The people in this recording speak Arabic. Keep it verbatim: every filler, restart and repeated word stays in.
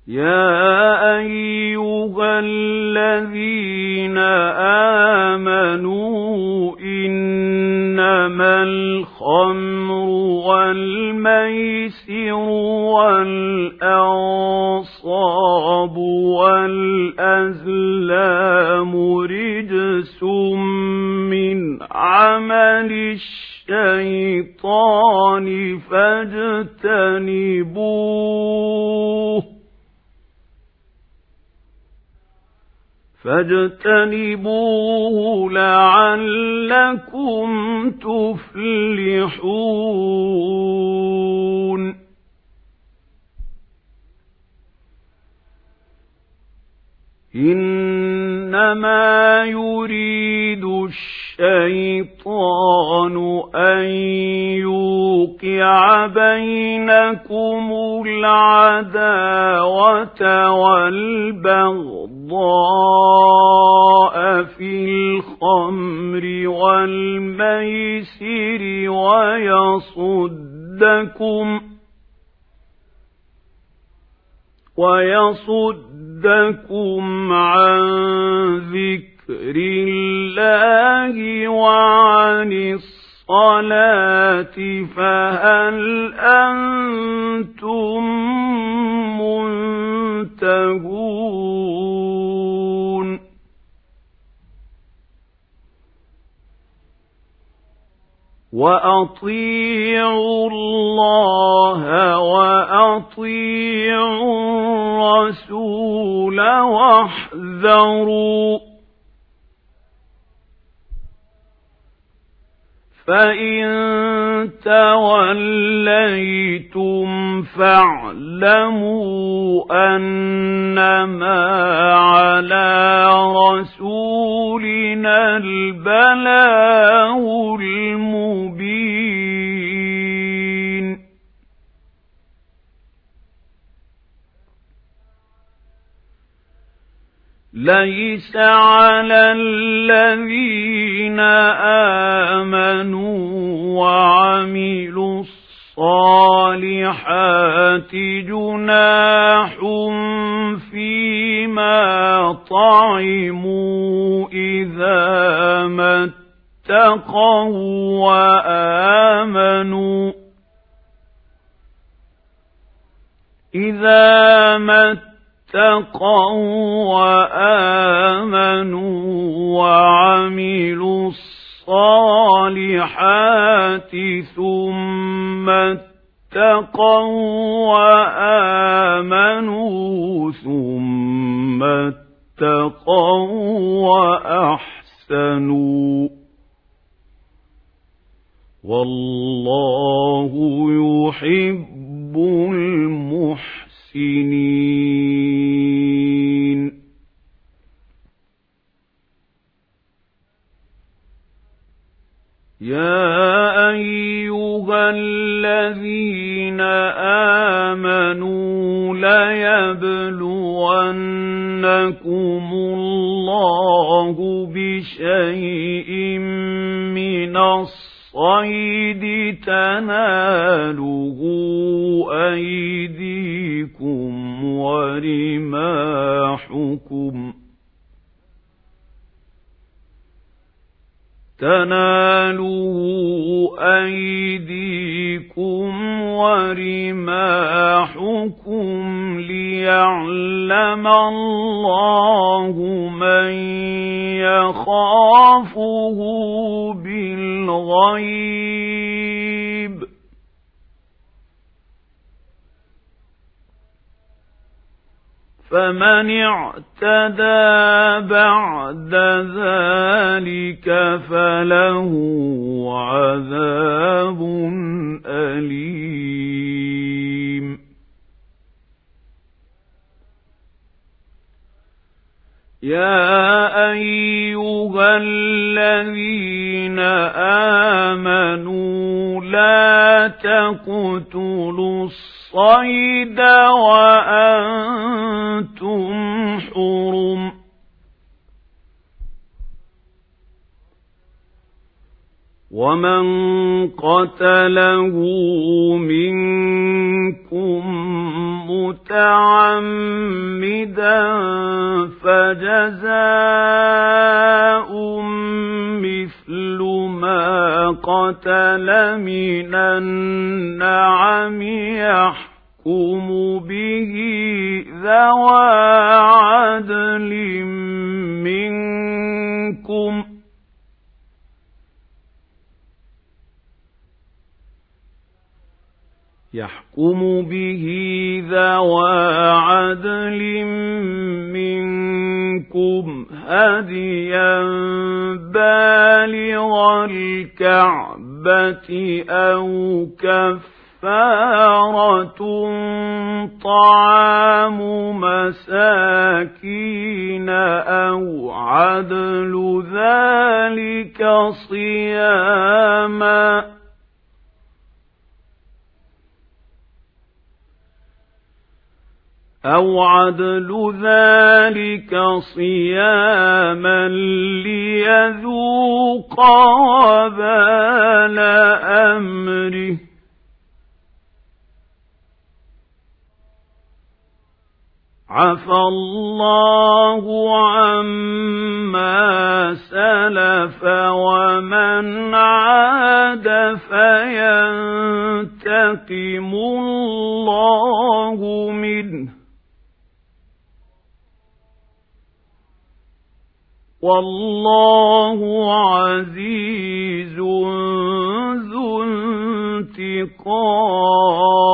يَا أَيُّهَا الَّذِينَ آمَنُوا إِنَّمَا الْخَمْرُ وَالْمَيْسِرُ وَالْأَنصَابُ وَالْأَزْلَامُ رِجْسٌ مِّنْ عَمَلِ الشَّيْطَانِ فاجتنبوه فاجتنبوه لعلكم تفلحون إنما يريد الشيطان أن يوقع بينكم العداوة والبغضاء في الخمر والميسر ويصدكم ويصدكم عن ذكر الله وعن الصلاة فهل أنتم منتهون وأطيعوا الله وأطيعوا الرسول واحذروا فإن توليتم فاعلموا أنما على رسولنا البلاغ المبين ليس على الذين آمنوا وعملوا الصالحات جناح فيما طعموا إذا ما اتقوا وآمنوا إذا ما اتقوا وآمنوا وعملوا الصالحات ثم اتقوا وآمنوا ثم اتقوا وأحسنوا والله يحب المحسنين يا أيها الذين آمنوا ليبلونكم الله بشيء من الصيد تناله أيديكم ورماحكم تناله أيديكم ورماحكم ليعلم الله من يخافه بالغيب فمن اعتدى بعد ذلك فله عذاب أليم يا أيها الذين آمنوا لا تقتلوا الصيد وأنتم حرم ومن قتله منكم متعمدا لمن النعم يحكم به ذوى عدل منكم يحكم به ذوى عدل منكم هديا بالغ الكعبة أو كفارة طعام مساكين أو عدل ذلك صياما أو عدل ذلك صياما ليذوق وبال أمره عفى الله عما سلف ومن عاد فينتقم الله منه والله عزيز ذو انتقام